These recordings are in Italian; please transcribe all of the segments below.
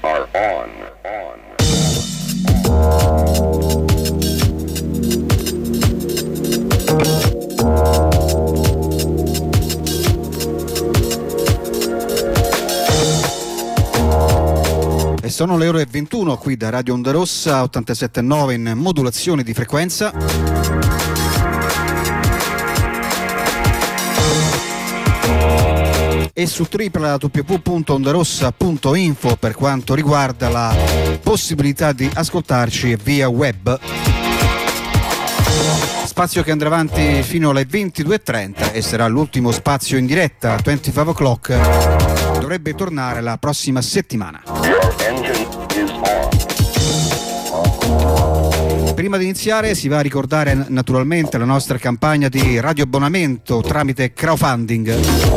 are on. E sono le ore 21 qui da Radio Onda Rossa 87.9 in modulazione di frequenza. E su www.ondarossa.info per quanto riguarda la possibilità di ascoltarci via web. Spazio che andrà avanti fino alle 22.30 e sarà l'ultimo spazio in diretta. 25 O'Clock dovrebbe tornare la prossima settimana. Prima di iniziare si va a ricordare naturalmente la nostra campagna di radioabbonamento tramite crowdfunding.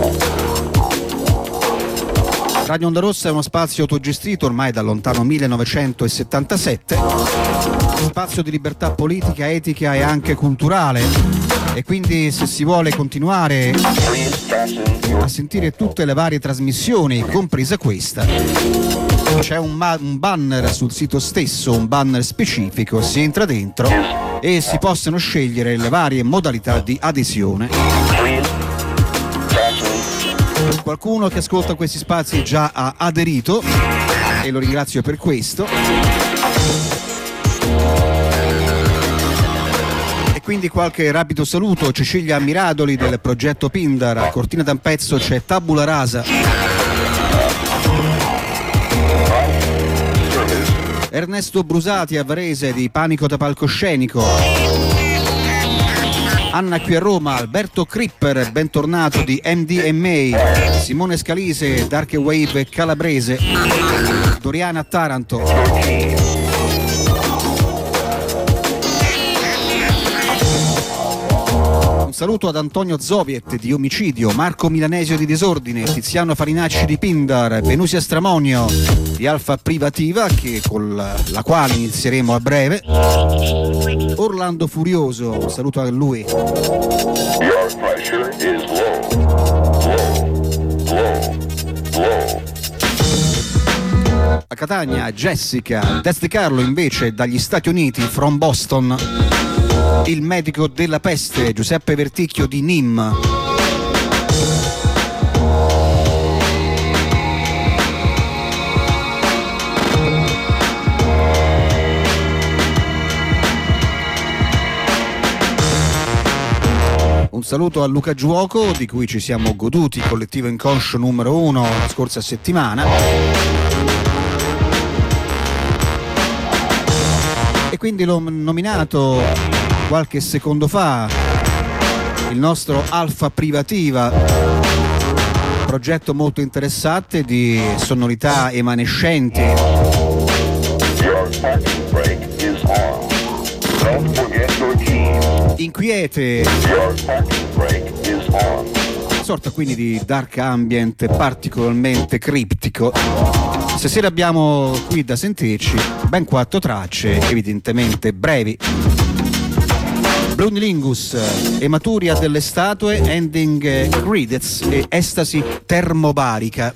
Radio Onda Rossa è uno spazio autogestito ormai dal lontano 1977, spazio di libertà politica, etica e anche culturale, e quindi se si vuole continuare a sentire tutte le varie trasmissioni, compresa questa, c'è un banner sul sito stesso, un banner specifico, si entra dentro e si possono scegliere le varie modalità di adesione. Qualcuno che ascolta questi spazi già ha aderito e lo ringrazio per questo. E quindi qualche rapido saluto: Cecilia Miradoli del progetto Pindar, a Cortina d'Ampezzo c'è Tabula Rasa, Ernesto Brusati a Varese di Panico da Palcoscenico, Anna qui a Roma, Alberto Cripper, bentornato di MDMA, Simone Scalise, Dark Wave Calabrese, Doriana Taranto. Un saluto ad Antonio Zoviet di Omicidio, Marco Milanesio di Desordine, Tiziano Farinacci di Pindar, Venusia Stramonio di Alfa Privativa, con la quale inizieremo a breve, Orlando Furioso, un saluto a lui. A Catania Jessica, Des De Carlo invece dagli Stati Uniti, from Boston, il medico della peste Giuseppe Verticchio di Nîmes. Un saluto a Luca Giuoco, di cui ci siamo goduti Collettivo Inconscio numero 1 la scorsa settimana. E quindi l'ho nominato qualche secondo fa, il nostro Alfa Privativa, progetto molto interessante di sonorità emanescenti. Inquiete, sorta quindi di dark ambient particolarmente criptico. Stasera abbiamo qui da sentirci ben 4 tracce, evidentemente brevi. Blunilingus, Ematuria delle statue, Ending Credits e Estasi termobarica.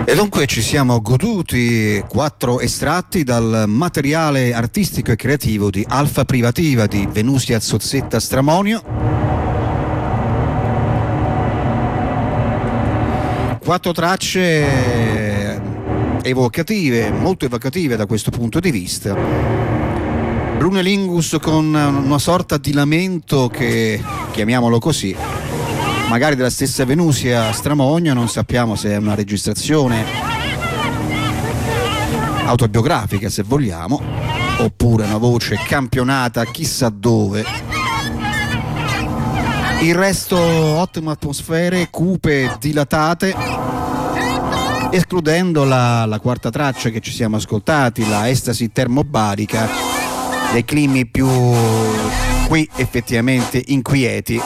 E dunque ci siamo goduti 4 estratti dal materiale artistico e creativo di Alfa Privativa di Venusia Zozzetta Stramonio. 4 tracce evocative, molto evocative da questo punto di vista. Brunelingus con una sorta di lamento che, chiamiamolo così, magari della stessa Venusia Stramonio, non sappiamo se è una registrazione autobiografica, se vogliamo, oppure una voce campionata chissà dove. Il resto ottime atmosfere, cupe, dilatate, escludendo la quarta traccia che ci siamo ascoltati, la estasi termobarica, dei climi più qui effettivamente inquieti.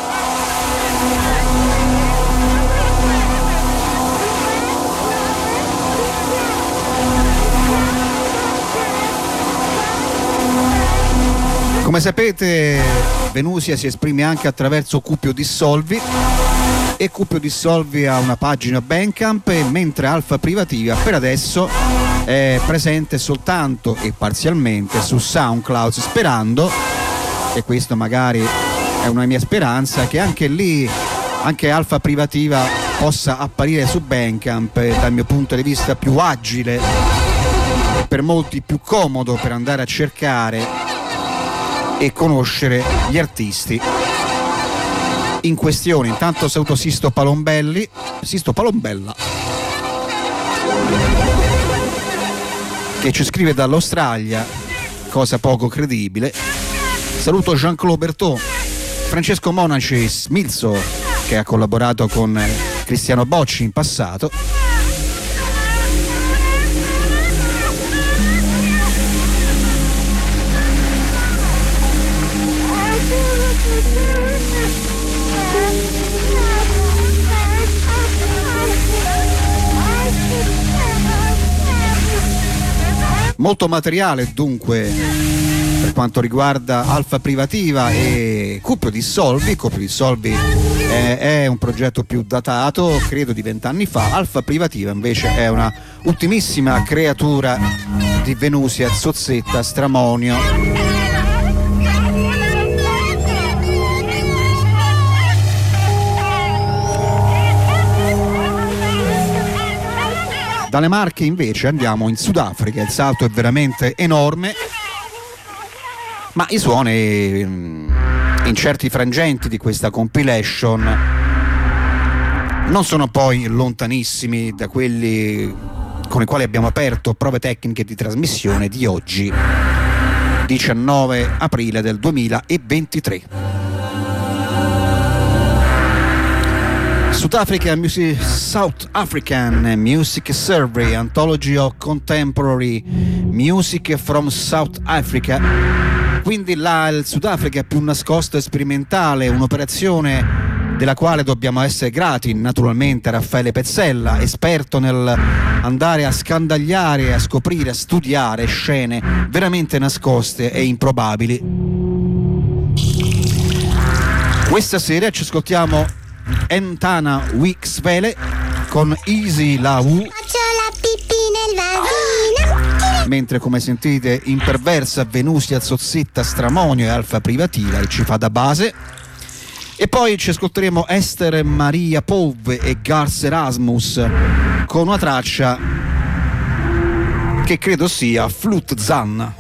Come sapete, Venusia si esprime anche attraverso Cupio Dissolvi, e Cupio Dissolvi ha una pagina Bandcamp, mentre Alfa Privativa per adesso è presente soltanto e parzialmente su SoundCloud, sperando, e questo magari è una mia speranza, che anche lì, anche Alfa Privativa possa apparire su Bandcamp, dal mio punto di vista più agile e per molti più comodo per andare a cercare e conoscere gli artisti in questione. Intanto saluto Sisto Palombella, che ci scrive dall'Australia, cosa poco credibile. Saluto Jean-Claude Bertot, Francesco Monaci, Smilzo, che ha collaborato con Cristiano Bocci in passato. Molto materiale dunque per quanto riguarda Alfa Privativa e Cupio Dissolvi. Cupio Dissolvi è un progetto più datato, credo di 20 anni fa. Alfa Privativa invece è una ultimissima creatura di Venusia Zozzetta Stramonio. Dalle Marche invece andiamo in Sudafrica, il salto è veramente enorme, ma i suoni in certi frangenti di questa compilation non sono poi lontanissimi da quelli con i quali abbiamo aperto prove tecniche di trasmissione di oggi, 19 aprile del 2023. South African Music Survey, Anthology of Contemporary Music from South Africa. Quindi il Sudafrica è più nascosto e sperimentale, un'operazione della quale dobbiamo essere grati naturalmente a Raffaele Pezzella, esperto nel andare a scandagliare, a scoprire, a studiare scene veramente nascoste e improbabili. Questa sera ci ascoltiamo Entana Wixvele con Easy La U, mentre come sentite imperversa Venusia Zozzetta Stramonio e Alfa Privativa ci fa da base. E poi ci ascolteremo Esther Maria Pove e Gars Erasmus con una traccia che credo sia Flut Zan.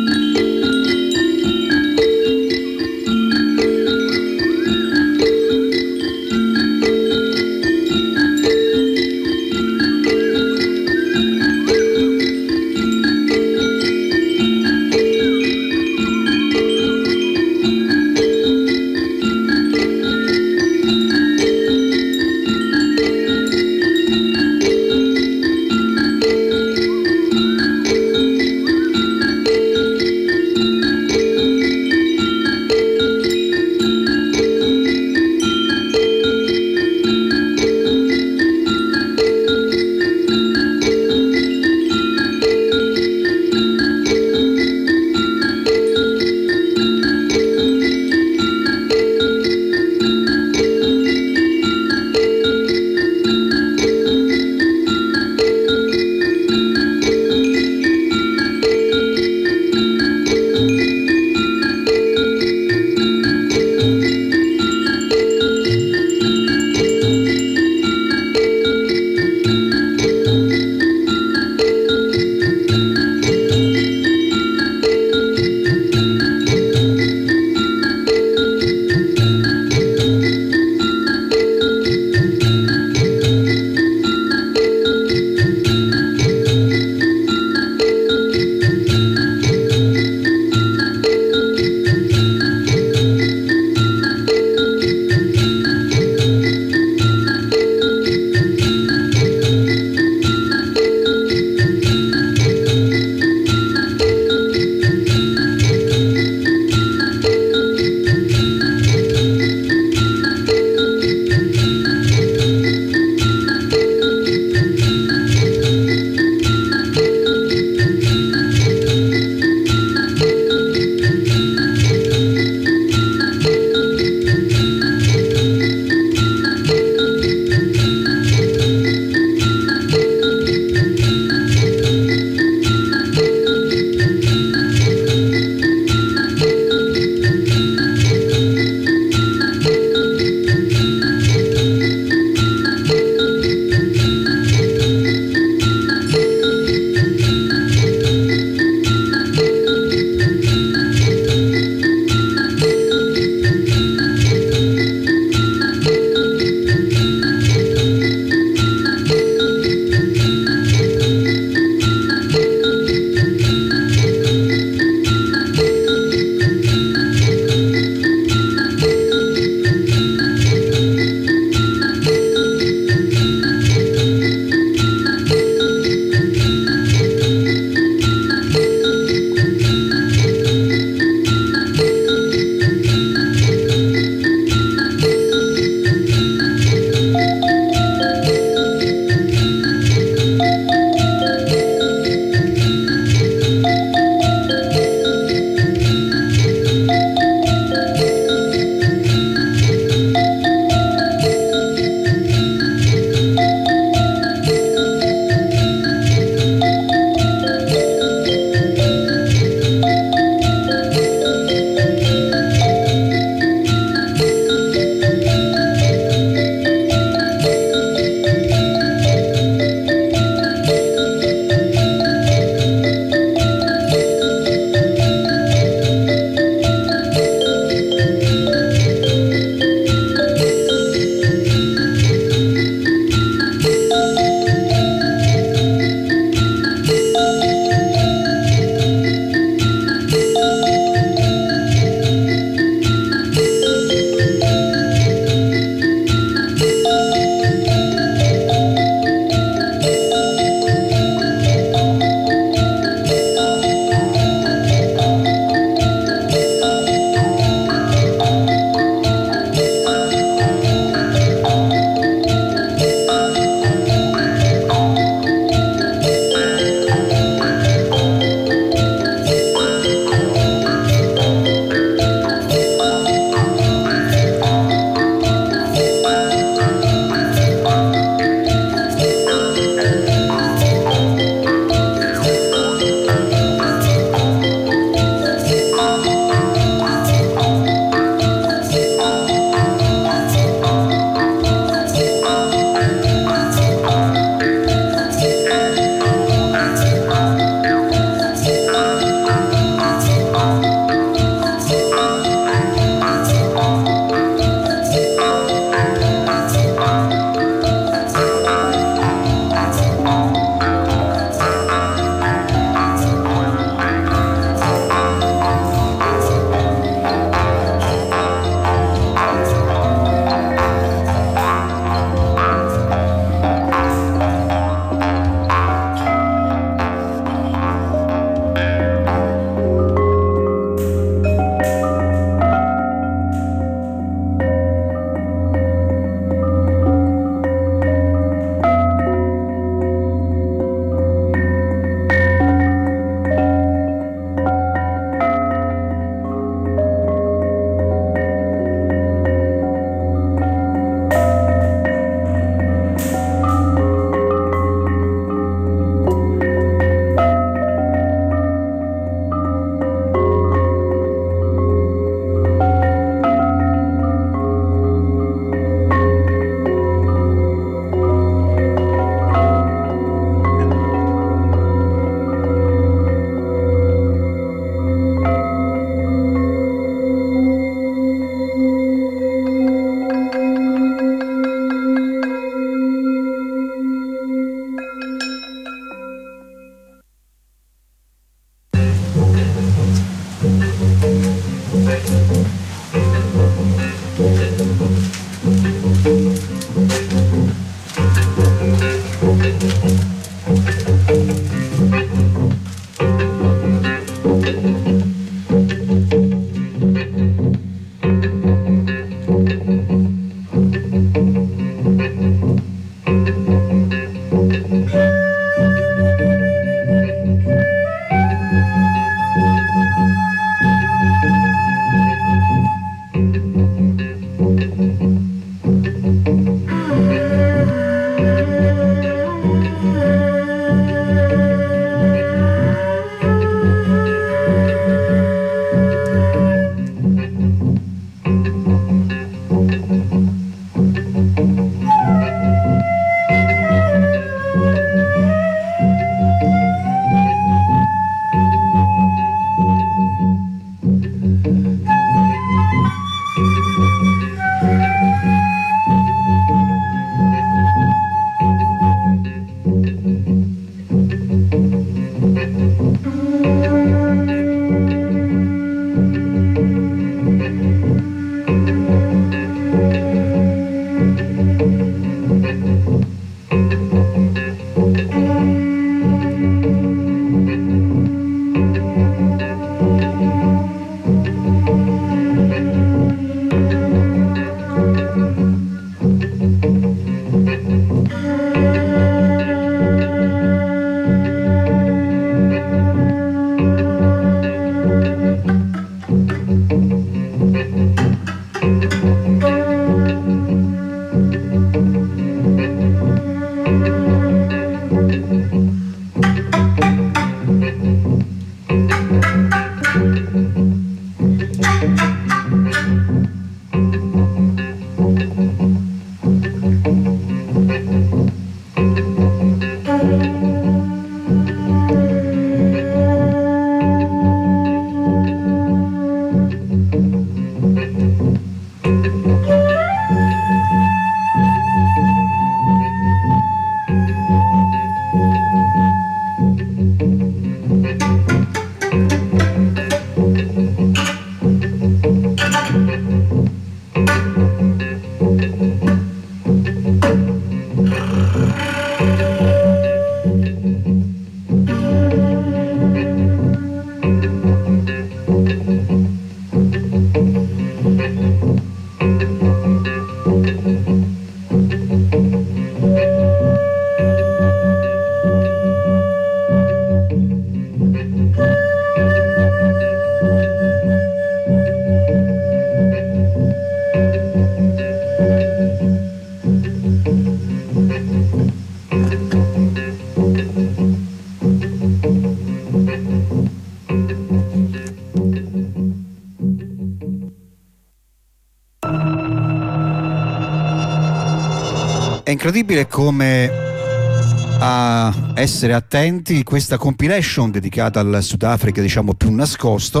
incredibile come a essere attenti questa compilation dedicata al Sudafrica, diciamo, più nascosto,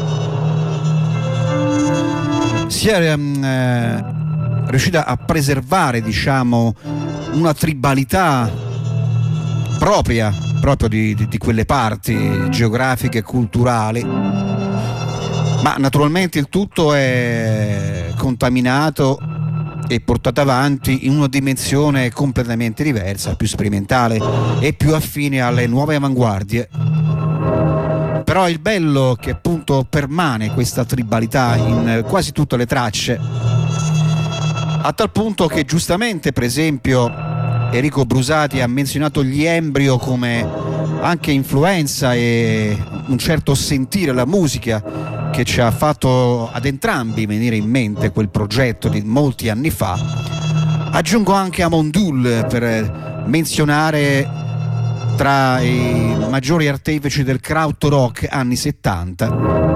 sia riuscita a preservare, diciamo, una tribalità proprio di quelle parti geografiche e culturali, ma naturalmente il tutto è contaminato e portato avanti in una dimensione completamente diversa, più sperimentale e più affine alle nuove avanguardie. Però il bello è che appunto permane questa tribalità in quasi tutte le tracce, a tal punto che giustamente, per esempio, Enrico Brusati ha menzionato gli Embryo come anche influenza e un certo sentire la musica che ci ha fatto ad entrambi venire in mente quel progetto di molti anni fa. Aggiungo anche Amondul per menzionare tra i maggiori artefici del krautrock anni 70.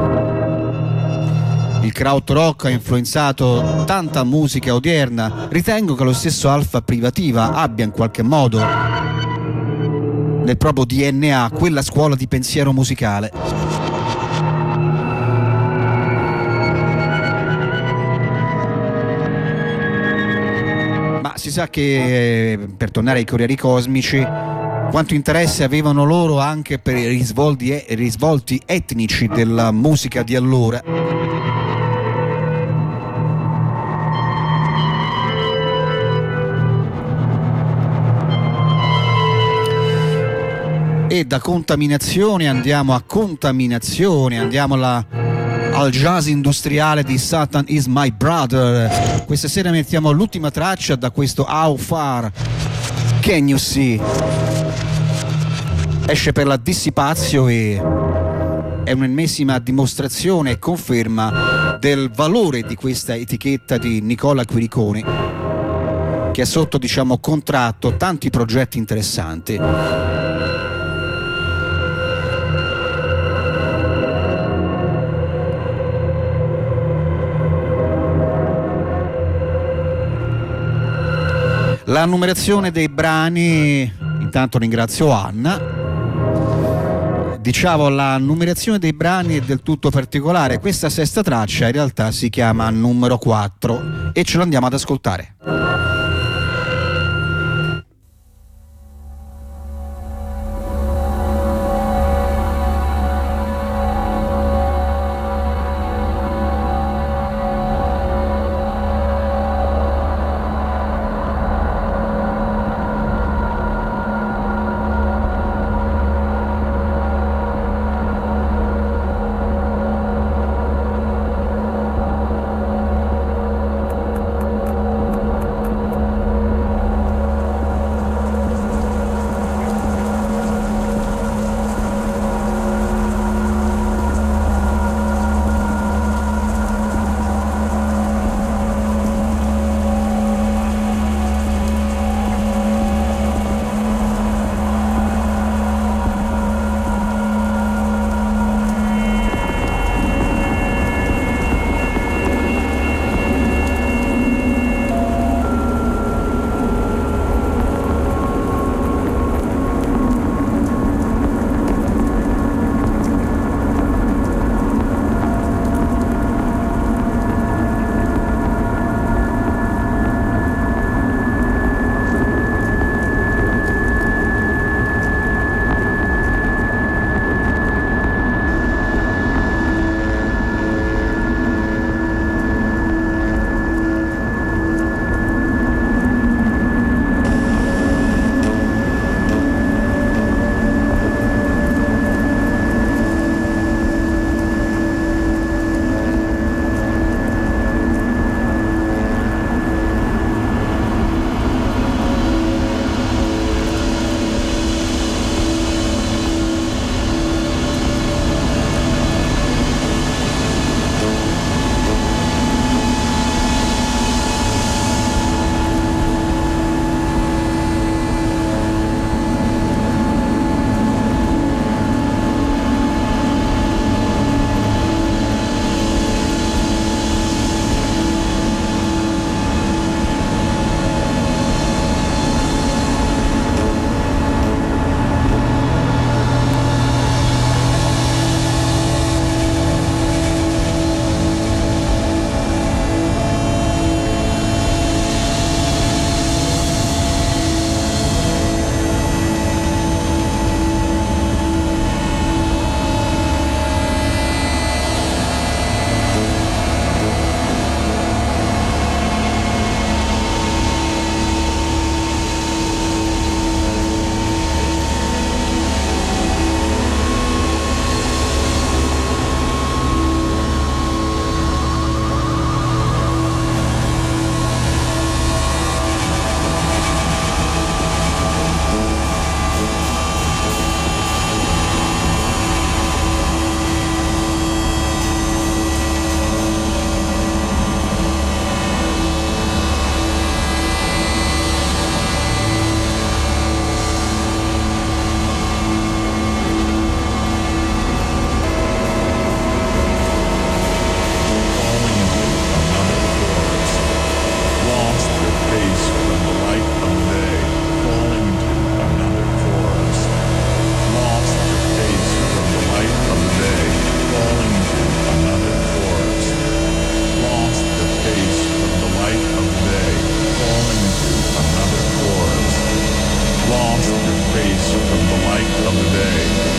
Il krautrock ha influenzato tanta musica odierna. Ritengo che lo stesso Alpha Privativa abbia in qualche modo nel proprio DNA quella scuola di pensiero musicale. Ma si sa che, per tornare ai Corrieri Cosmici, quanto interesse avevano loro anche per i risvolti etnici della musica di allora. E da contaminazione andiamo a contaminazione, andiamo al jazz industriale di Satan Is My Brother. Questa sera mettiamo l'ultima traccia da questo How Far Can You See. Esce per la Dissipazio e è un'ennesima dimostrazione e conferma del valore di questa etichetta di Nicola Quiriconi, che ha sotto, diciamo, contratto tanti progetti interessanti. La numerazione dei brani, intanto ringrazio Anna. Diciamo, la numerazione dei brani è del tutto particolare. Questa sesta traccia in realtà si chiama numero 4 e ce l'andiamo ad ascoltare.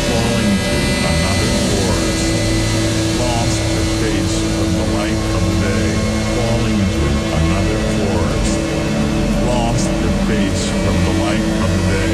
falling to another forest, lost their face from the light of the day, falling to another forest, lost their face from the light of the day.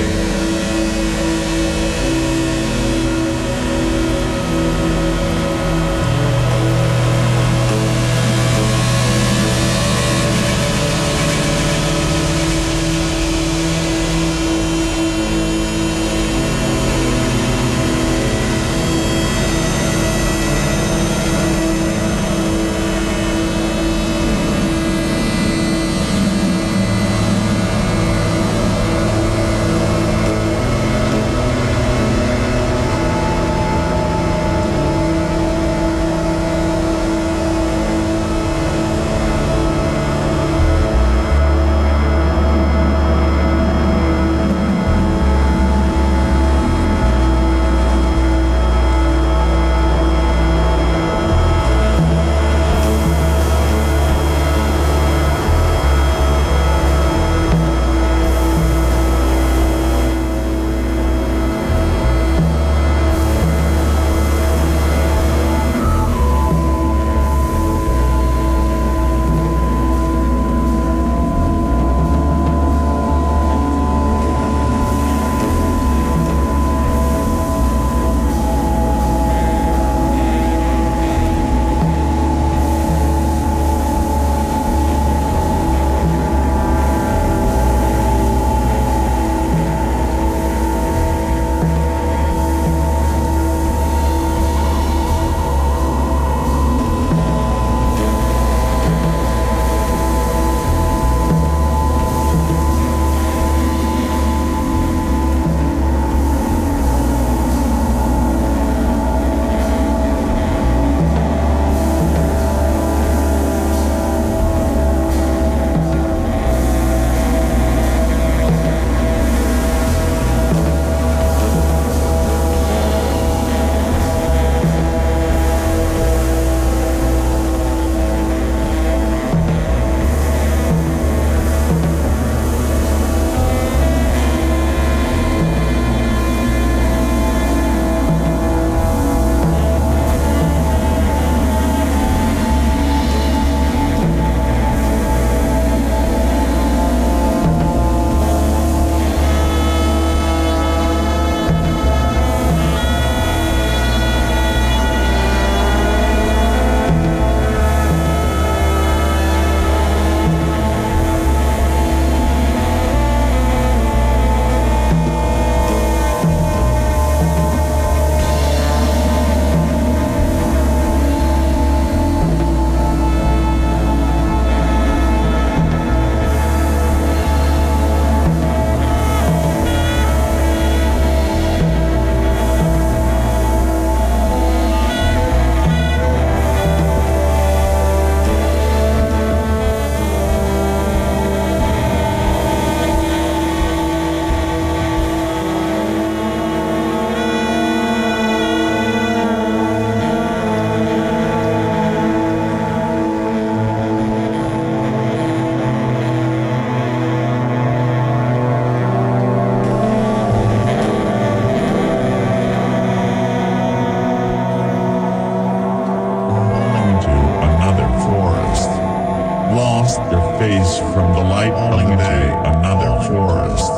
face from the light of the day, another forest,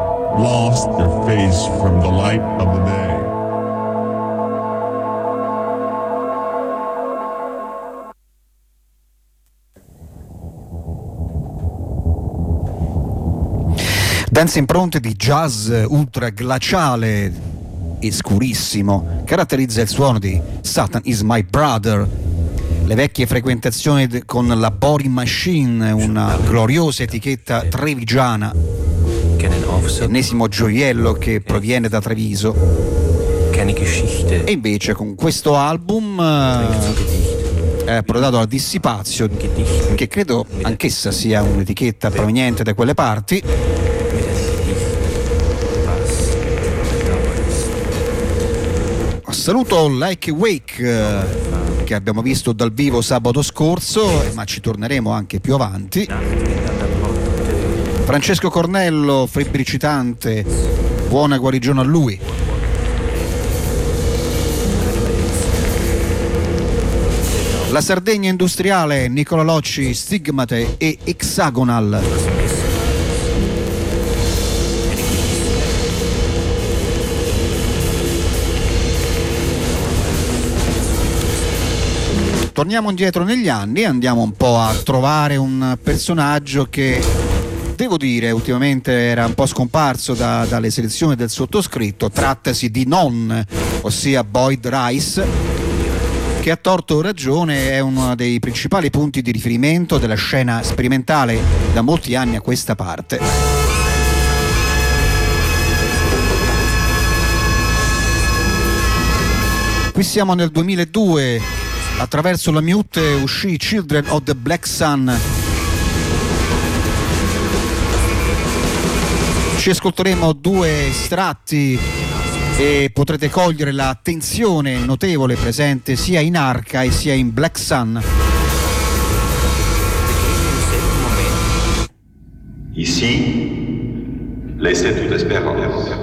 lost their face from the light of the day. Dense impronte di jazz ultra glaciale e scurissimo caratterizza il suono di Satan is My Brother. Le vecchie frequentazioni con la Boring Machine, una gloriosa etichetta trevigiana, ennesimo gioiello che proviene da Treviso. E invece con questo album è prodato alla Dissipazio, che credo anch'essa sia un'etichetta proveniente da quelle parti. Saluto Like Wake che abbiamo visto dal vivo sabato scorso, ma ci torneremo anche più avanti. Francesco Cornello, febbricitante, buona guarigione a lui. La Sardegna industriale, Nicola Locci, Stigmate e Hexagonal. Torniamo indietro negli anni e andiamo un po' a trovare un personaggio che, devo dire, ultimamente era un po' scomparso dalle selezioni del sottoscritto. Trattasi di Non, ossia Boyd Rice, che a torto o ragione è uno dei principali punti di riferimento della scena sperimentale da molti anni a questa parte. Qui siamo nel 2002. Attraverso la Mute uscì Children of the Black Sun. Ci ascolteremo due estratti e potrete cogliere la tensione notevole presente sia in Arca e sia in Black Sun. Ici, laissez toute espérance.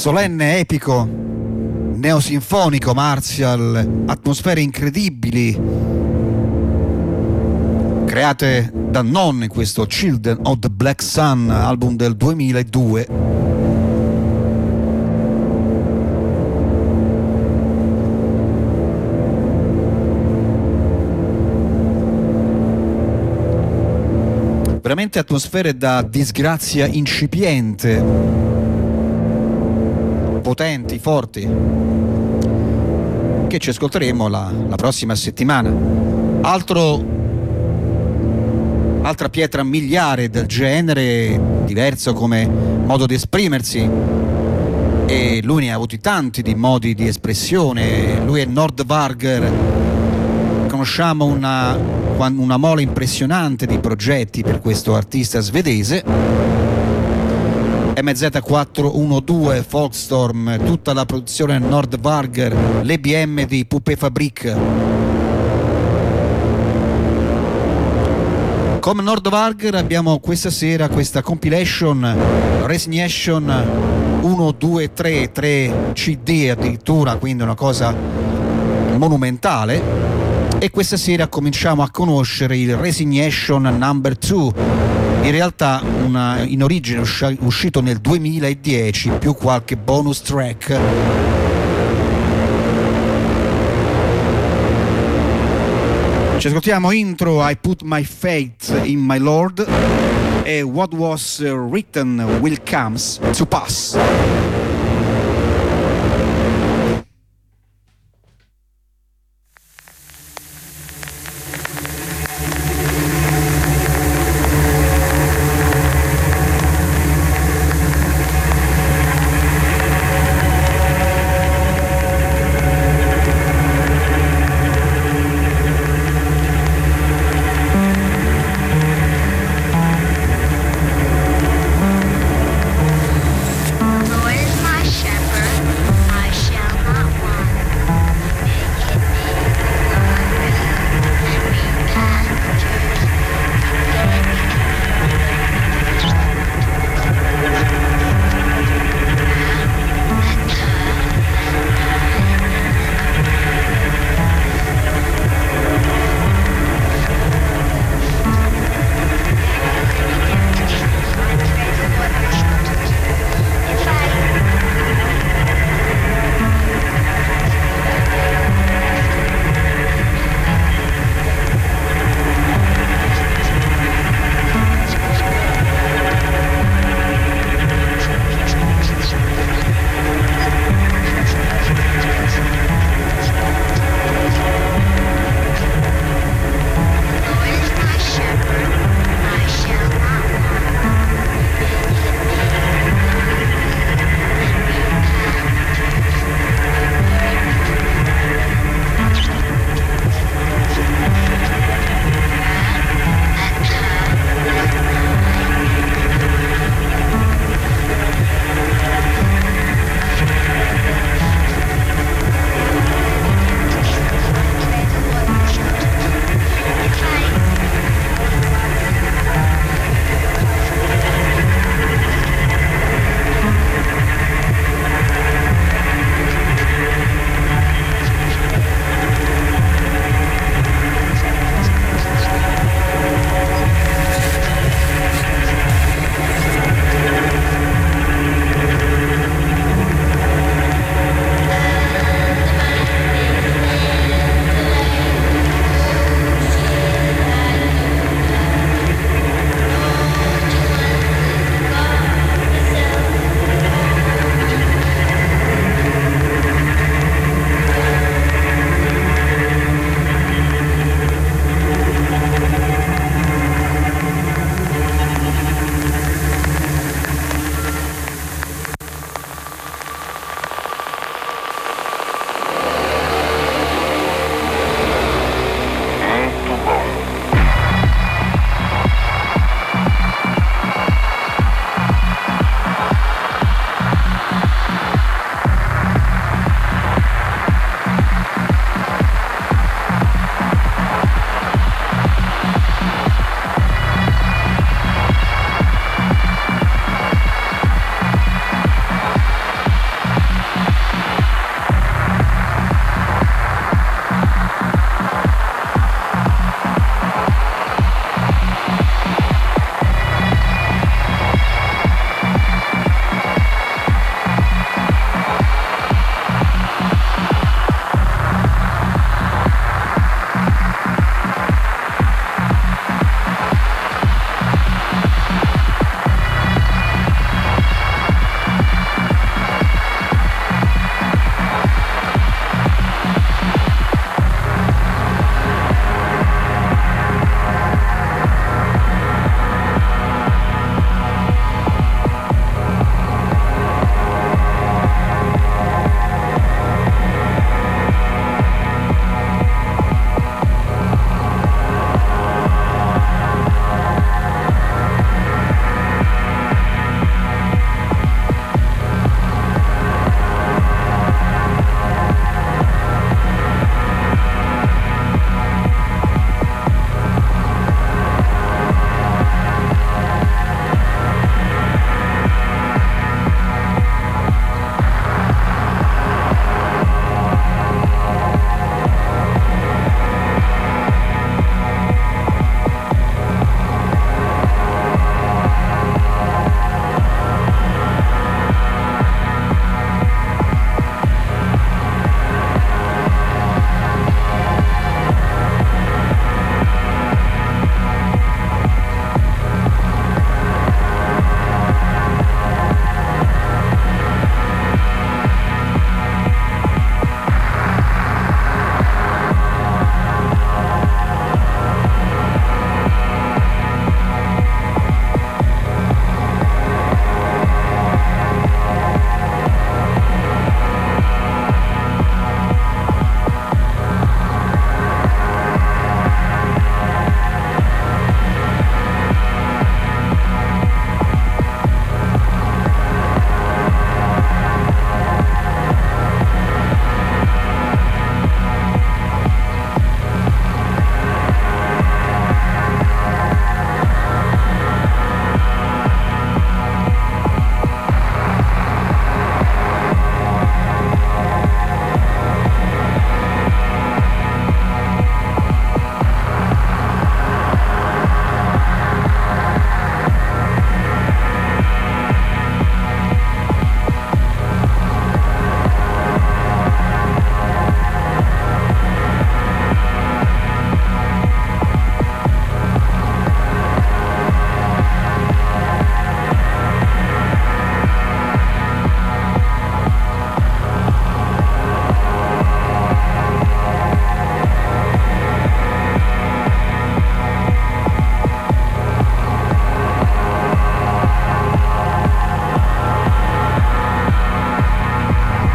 solenne, epico, neosinfonico Martial, atmosfere incredibili create da Non in questo Children of the Black Sun, album del 2002. Veramente atmosfere da disgrazia incipiente, potenti, forti, che ci ascolteremo la prossima settimana. Altra pietra miliare del genere, diverso come modo di esprimersi, e lui ne ha avuti tanti di modi di espressione. Lui è Nordvarger, conosciamo una mole impressionante di progetti per questo artista svedese. MZ412, Folkstorm, tutta la produzione Nordvarger, l'EBM di Poupée Fabrique. Come Nordvarger abbiamo questa sera questa compilation Resignation 1, 2, 3 CD addirittura, quindi una cosa monumentale. E questa sera cominciamo a conoscere il Resignation number 2, in realtà in origine uscito nel 2010 più qualche bonus track. Ci ascoltiamo intro I Put My Faith in My Lord e What Was Written Will Comes to Pass.